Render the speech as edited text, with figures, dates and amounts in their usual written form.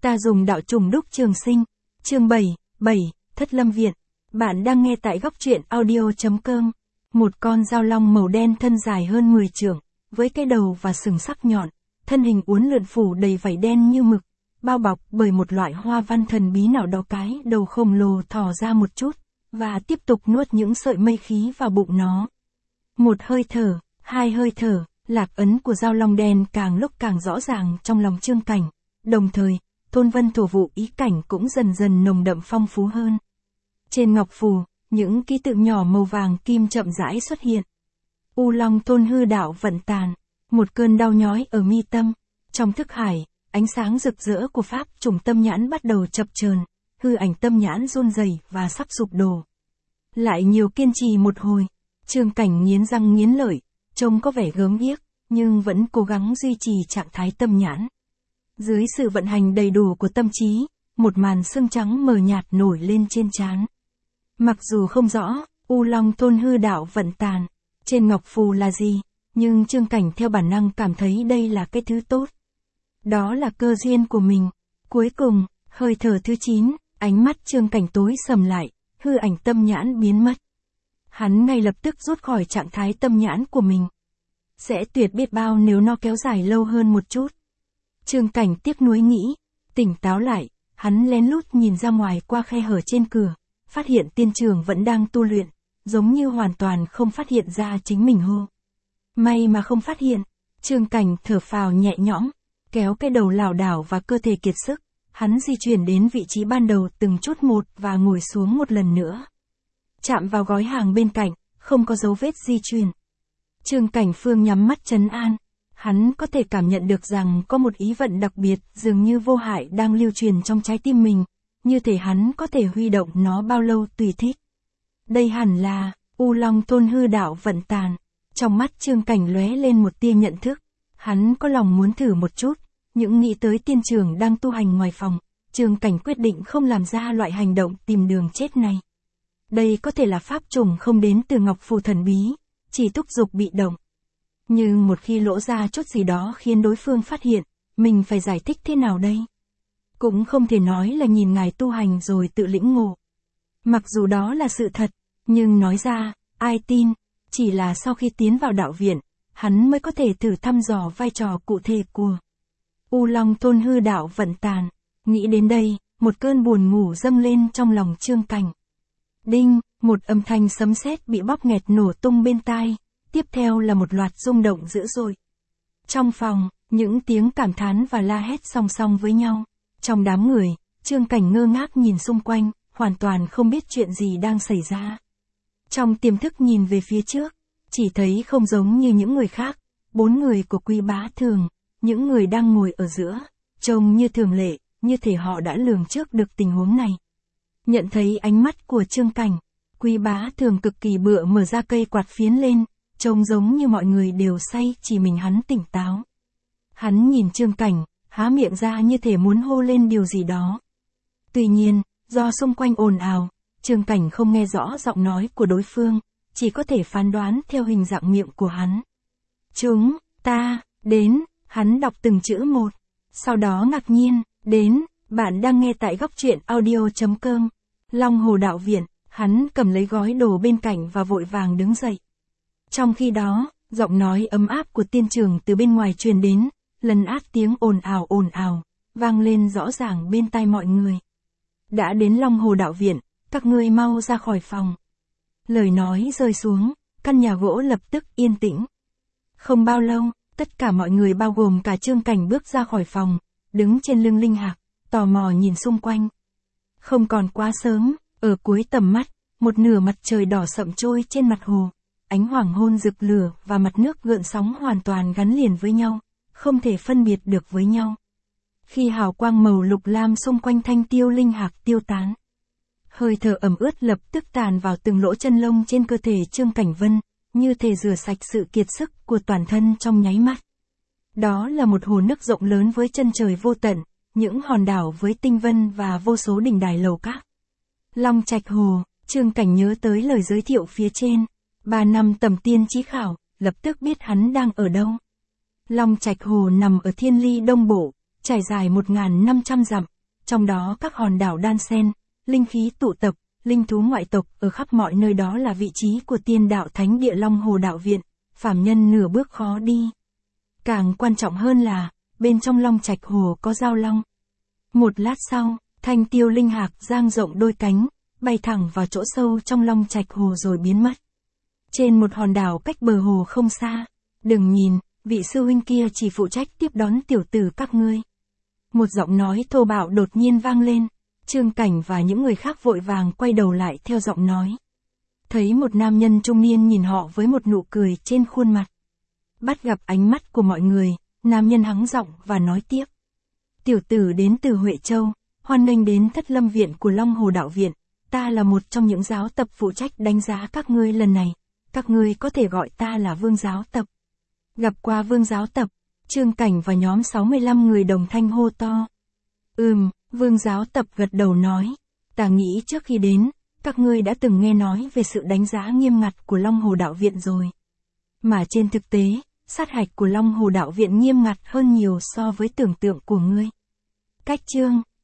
Ta dùng đạo trùng đúc trường sinh. Chương 7, Thất Lâm Viện. Bạn đang nghe tại góc truyện audio.com. Một con dao long màu đen thân dài hơn 10 trượng, với cái đầu và sừng sắc nhọn, thân hình uốn lượn phủ đầy vảy đen như mực, bao bọc bởi một loại hoa văn thần bí nào đó. Cái đầu khổng lồ thò ra một chút, và tiếp tục nuốt những sợi mây khí vào bụng nó. Một hơi thở, hai hơi thở, lạc ấn của dao long đen càng lúc càng rõ ràng trong lòng Trương Cảnh, đồng thời, thôn vân thổ vụ ý cảnh cũng dần dần nồng đậm phong phú hơn. Trên ngọc phù, những ký tự nhỏ màu vàng kim chậm rãi xuất hiện. U Long Tôn Hư Đạo Vận Tàn. Một cơn đau nhói ở mi tâm. Trong thức hải, ánh sáng rực rỡ của pháp trùng tâm nhãn bắt đầu chập chờn, hư ảnh tâm nhãn run rẩy và sắp sụp đổ. Lại nhiều kiên trì một hồi, Trương Cảnh nghiến răng nghiến lợi, trông có vẻ gớm ghiếc, nhưng vẫn cố gắng duy trì trạng thái tâm nhãn. Dưới sự vận hành đầy đủ của tâm trí, một màn sương trắng mờ nhạt nổi lên trên trán. Mặc dù không rõ, U Long Tôn Hư Đạo Vận Tàn, trên ngọc phù là gì, nhưng Trương Cảnh theo bản năng cảm thấy đây là cái thứ tốt. Đó là cơ duyên của mình. Cuối cùng, hơi thở thứ 9, ánh mắt Trương Cảnh tối sầm lại, hư ảnh tâm nhãn biến mất. Hắn ngay lập tức rút khỏi trạng thái tâm nhãn của mình. Sẽ tuyệt biết bao nếu nó kéo dài lâu hơn một chút. Trương Cảnh tiếc nuối nghĩ, tỉnh táo lại, hắn lén lút nhìn ra ngoài qua khe hở trên cửa, phát hiện tiên trường vẫn đang tu luyện, giống như hoàn toàn không phát hiện ra chính mình hô. May mà không phát hiện, Trương Cảnh thở phào nhẹ nhõm, kéo cái đầu lảo đảo và cơ thể kiệt sức, hắn di chuyển đến vị trí ban đầu từng chút một và ngồi xuống một lần nữa. Chạm vào gói hàng bên cạnh, không có dấu vết di chuyển. Trương Cảnh Phương nhắm mắt trấn an. Hắn có thể cảm nhận được rằng có một ý vận đặc biệt dường như vô hại đang lưu truyền trong trái tim mình, như thể hắn có thể huy động nó bao lâu tùy thích. Đây hẳn là U Long Tôn Hư Đạo Vận Tàn. Trong mắt Trương Cảnh lóe lên một tia nhận thức. Hắn có lòng muốn thử một chút, những nghĩ tới tiên trường đang tu hành ngoài phòng, Trương Cảnh quyết định không làm ra loại hành động tìm đường chết này. Đây có thể là pháp trùng không đến từ ngọc phù thần bí, chỉ thúc giục bị động. Nhưng một khi lỗ ra chút gì đó khiến đối phương phát hiện, mình phải giải thích thế nào đây? Cũng không thể nói là nhìn ngài tu hành rồi tự lĩnh ngộ. Mặc dù đó là sự thật, nhưng nói ra, ai tin, chỉ là sau khi tiến vào đạo viện, hắn mới có thể thử thăm dò vai trò cụ thể của U Long Tôn Hư Đạo Vận Tàn. Nghĩ đến đây, một cơn buồn ngủ dâng lên trong lòng Trương Cảnh. Đinh, một âm thanh sấm sét bị bóp nghẹt nổ tung bên tai. Tiếp theo là một loạt rung động dữ dội. Trong phòng, những tiếng cảm thán và la hét song song với nhau. Trong đám người, Trương Cảnh ngơ ngác nhìn xung quanh, hoàn toàn không biết chuyện gì đang xảy ra. Trong tiềm thức nhìn về phía trước, chỉ thấy không giống như những người khác, 4 người của Quý Bá Thường, những người đang ngồi ở giữa, trông như thường lệ, như thể họ đã lường trước được tình huống này. Nhận thấy ánh mắt của Trương Cảnh, Quý Bá Thường cực kỳ bựa mở ra cây quạt phiến lên. Trông giống như mọi người đều say, chỉ mình hắn tỉnh táo. Hắn nhìn Trương Cảnh, há miệng ra như thể muốn hô lên điều gì đó. Tuy nhiên, do xung quanh ồn ào, Trương Cảnh không nghe rõ giọng nói của đối phương, chỉ có thể phán đoán theo hình dạng miệng của hắn. Chúng ta đến, hắn đọc từng chữ một, sau đó ngạc nhiên, đến, bạn đang nghe tại góc truyện audio.com. Long Hồ Đạo Viện, hắn cầm lấy gói đồ bên cạnh và vội vàng đứng dậy. Trong khi đó, giọng nói ấm áp của tiên trường từ bên ngoài truyền đến, lần át tiếng ồn ào, vang lên rõ ràng bên tai mọi người. Đã đến Long Hồ Đạo Viện, các ngươi mau ra khỏi phòng. Lời nói rơi xuống, căn nhà gỗ lập tức yên tĩnh. Không bao lâu, tất cả mọi người bao gồm cả Trương Cảnh bước ra khỏi phòng, đứng trên lưng linh hạc, tò mò nhìn xung quanh. Không còn quá sớm, ở cuối tầm mắt, một nửa mặt trời đỏ sậm trôi trên mặt hồ. Ánh hoàng hôn rực lửa và mặt nước gợn sóng hoàn toàn gắn liền với nhau, không thể phân biệt được với nhau. Khi hào quang màu lục lam xung quanh thanh tiêu linh hạc tiêu tán, hơi thở ẩm ướt lập tức tàn vào từng lỗ chân lông trên cơ thể Trương Cảnh Vân, như thể rửa sạch sự kiệt sức của toàn thân trong nháy mắt. Đó là một hồ nước rộng lớn với chân trời vô tận, những hòn đảo với tinh vân và vô số đỉnh đài lầu các. Long Trạch Hồ, Trương Cảnh nhớ tới lời giới thiệu phía trên. 3 năm tầm tiên chí khảo, lập tức biết hắn đang ở đâu. Long Trạch Hồ nằm ở Thiên Ly Đông Bộ, trải dài 1.500 dặm, Trong đó các hòn đảo đan xen, linh khí tụ tập, linh thú ngoại tộc ở khắp mọi nơi, đó là vị trí của tiên đạo thánh địa Long Hồ Đạo Viện, phàm nhân nửa bước khó đi. Càng quan trọng hơn là, bên trong Long Trạch Hồ có giao long. Một lát sau, Thanh Tiêu Linh Hạc dang rộng đôi cánh, bay thẳng vào chỗ sâu trong Long Trạch Hồ rồi biến mất. Trên một hòn đảo cách bờ hồ không xa, đừng nhìn, vị sư huynh kia chỉ phụ trách tiếp đón tiểu tử các ngươi. Một giọng nói thô bạo đột nhiên vang lên, Trương Cảnh và những người khác vội vàng quay đầu lại theo giọng nói. Thấy một nam nhân trung niên nhìn họ với một nụ cười trên khuôn mặt. Bắt gặp ánh mắt của mọi người, nam nhân hắng giọng và nói tiếp. Tiểu tử đến từ Huệ Châu, hoan nghênh đến Thất Lâm Viện của Long Hồ Đạo Viện, ta là một trong những giáo tập phụ trách đánh giá các ngươi lần này, các ngươi có thể gọi ta là Vương giáo tập. Gặp qua Vương giáo tập, Trương Cảnh và nhóm 65 người đồng thanh hô to. Vương giáo tập gật đầu nói, ta nghĩ trước khi đến, các ngươi đã từng nghe nói về sự đánh giá nghiêm ngặt của Long Hồ Đạo Viện rồi. Mà trên thực tế, sát hạch của Long Hồ Đạo Viện nghiêm ngặt hơn nhiều so với tưởng tượng của ngươi. Cách chương